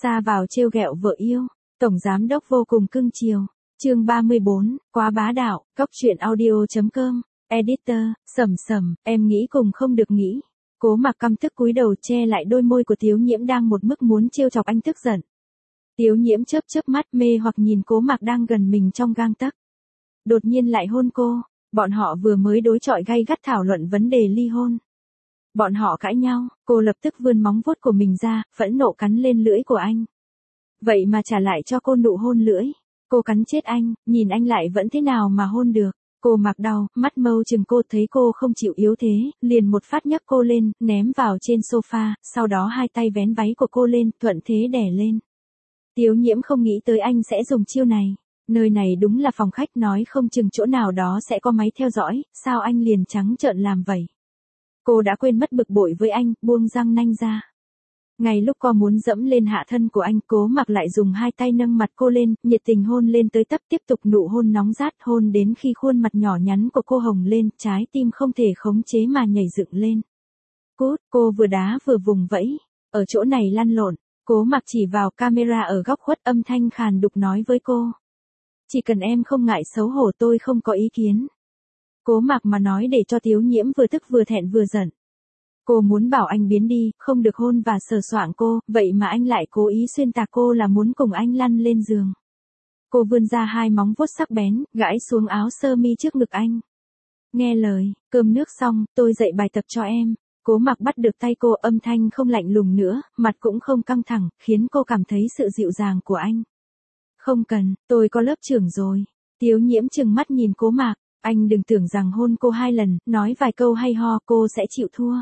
Xa vào trêu ghẹo vợ yêu, tổng giám đốc vô cùng cưng chiều. Chương 34, quá bá đạo, Cóc truyện audio.com, editor, Sầm, em nghĩ cùng không được nghĩ. Cố Mặc căm tức cúi đầu che lại đôi môi của Tiếu Nhiễm đang một mức muốn trêu chọc anh tức giận. Tiếu Nhiễm chớp mắt mê hoặc nhìn Cố Mặc đang gần mình trong gang tấc. Đột nhiên lại hôn cô, bọn họ vừa mới đối chọi gay gắt thảo luận vấn đề ly hôn. Bọn họ cãi nhau, cô lập tức vươn móng vuốt của mình ra, phẫn nộ cắn lên lưỡi của anh. Vậy mà trả lại cho cô nụ hôn lưỡi. Cô cắn chết anh, nhìn anh lại vẫn thế nào mà hôn được. Cô Mặc đau, mắt mâu chừng cô thấy cô không chịu yếu thế, liền một phát nhấc cô lên, ném vào trên sofa, sau đó hai tay vén váy của cô lên, thuận thế đè lên. Tiếu Nhiễm không nghĩ tới anh sẽ dùng chiêu này. Nơi này đúng là phòng khách, nói không chừng chỗ nào đó sẽ có máy theo dõi, sao anh liền trắng trợn làm vậy? Cô đã quên mất bực bội với anh, buông răng nanh ra. Ngay lúc cô muốn dẫm lên hạ thân của anh, Cố Mặc lại dùng hai tay nâng mặt cô lên, nhiệt tình hôn lên tới tấp, tiếp tục nụ hôn nóng rát, hôn đến khi khuôn mặt nhỏ nhắn của cô hồng lên, trái tim không thể khống chế mà nhảy dựng lên. Cút, cô vừa đá vừa vùng vẫy, ở chỗ này lăn lộn. Cố Mặc chỉ vào camera ở góc khuất, âm thanh khàn đục nói với cô. Chỉ cần em không ngại xấu hổ tôi không có ý kiến. Cố Mặc mà nói để cho Tiếu Nhiễm vừa tức vừa thẹn vừa giận. Cô muốn bảo anh biến đi, không được hôn và sờ soạng cô, vậy mà anh lại cố ý xuyên tạc cô là muốn cùng anh lăn lên giường. Cô vươn ra hai móng vuốt sắc bén, gãi xuống áo sơ mi trước ngực anh. Nghe lời, cơm nước xong, tôi dạy bài tập cho em. Cố Mặc bắt được tay cô, âm thanh không lạnh lùng nữa, mặt cũng không căng thẳng, khiến cô cảm thấy sự dịu dàng của anh. Không cần, tôi có lớp trưởng rồi. Tiếu Nhiễm trừng mắt nhìn Cố Mặc, anh đừng tưởng rằng hôn cô 2 lần, nói vài câu hay ho cô sẽ chịu thua.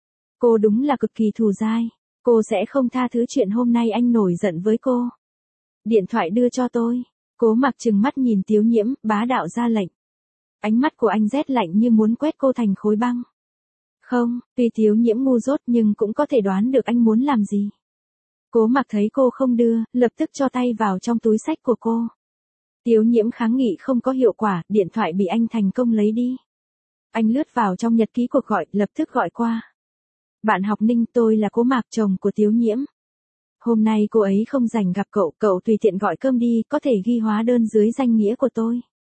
Cô đúng là cực kỳ thù dai, cô sẽ không tha thứ chuyện hôm nay anh nổi giận với cô. Điện thoại đưa cho tôi. Cố Mặc trừng mắt nhìn Tiếu Nhiễm, bá đạo ra lệnh. Ánh mắt của anh rét lạnh như muốn quét cô thành khối băng. Không, tuy Tiếu Nhiễm ngu dốt nhưng cũng có thể đoán được anh muốn làm gì. Cố Mặc thấy cô không đưa, lập tức cho tay vào trong túi xách của cô. Tiếu Nhiễm kháng nghị không có hiệu quả, điện thoại bị anh thành công lấy đi. Anh lướt vào trong nhật ký cuộc gọi, lập tức gọi qua. Bạn học Ninh, tôi là Cố Mặc, chồng của Tiếu Nhiễm. Hôm nay cô ấy không rảnh gặp cậu, cậu tùy tiện gọi cơm đi, có thể ghi hóa đơn dưới danh nghĩa của tôi.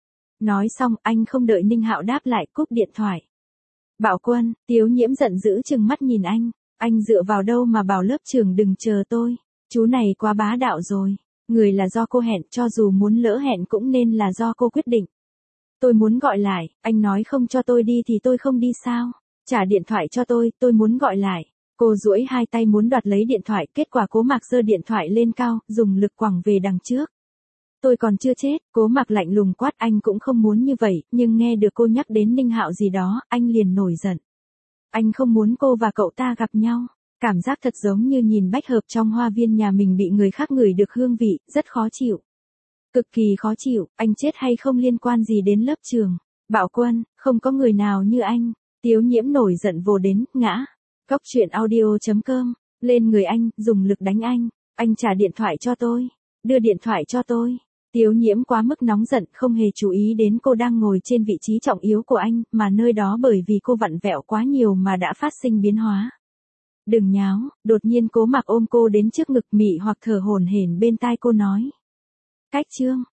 Nói xong, anh không đợi Ninh Hạo đáp lại, cúp điện thoại. Bảo Quân, Tiếu Nhiễm giận dữ trừng mắt nhìn anh dựa vào đâu mà bảo lớp trưởng đừng chờ tôi, chú này quá bá đạo rồi, người là do cô hẹn, cho dù muốn lỡ hẹn cũng nên là do cô quyết định. Tôi muốn gọi lại, anh nói không cho tôi đi thì tôi không đi sao? Trả điện thoại cho tôi muốn gọi lại. Cô duỗi hai tay muốn đoạt lấy điện thoại, kết quả Cố Mặc giơ điện thoại lên cao, dùng lực quẳng về đằng trước. Tôi còn chưa chết, Cố Mặc lạnh lùng quát, anh cũng không muốn như vậy, nhưng nghe được cô nhắc đến Ninh Hạo gì đó, anh liền nổi giận. Anh không muốn cô và cậu ta gặp nhau. Cảm giác thật giống như nhìn bách hợp trong hoa viên nhà mình bị người khác ngửi được hương vị, rất khó chịu. Cực kỳ khó chịu, anh chết hay không liên quan gì đến lớp trường. Bảo Quân, không có người nào như anh. Tiếu Nhiễm nổi giận vồ đến, ngã. Cóc truyện audio.com, lên người anh, dùng lực đánh anh trả điện thoại cho tôi, đưa điện thoại cho tôi. Tiếu Nhiễm quá mức nóng giận, không hề chú ý đến cô đang ngồi trên vị trí trọng yếu của anh, mà nơi đó bởi vì cô vặn vẹo quá nhiều mà đã phát sinh biến hóa. Đừng nháo, đột nhiên Cố Mặc ôm cô đến trước ngực, mị hoặc thở hổn hển bên tai cô nói. Cách chương.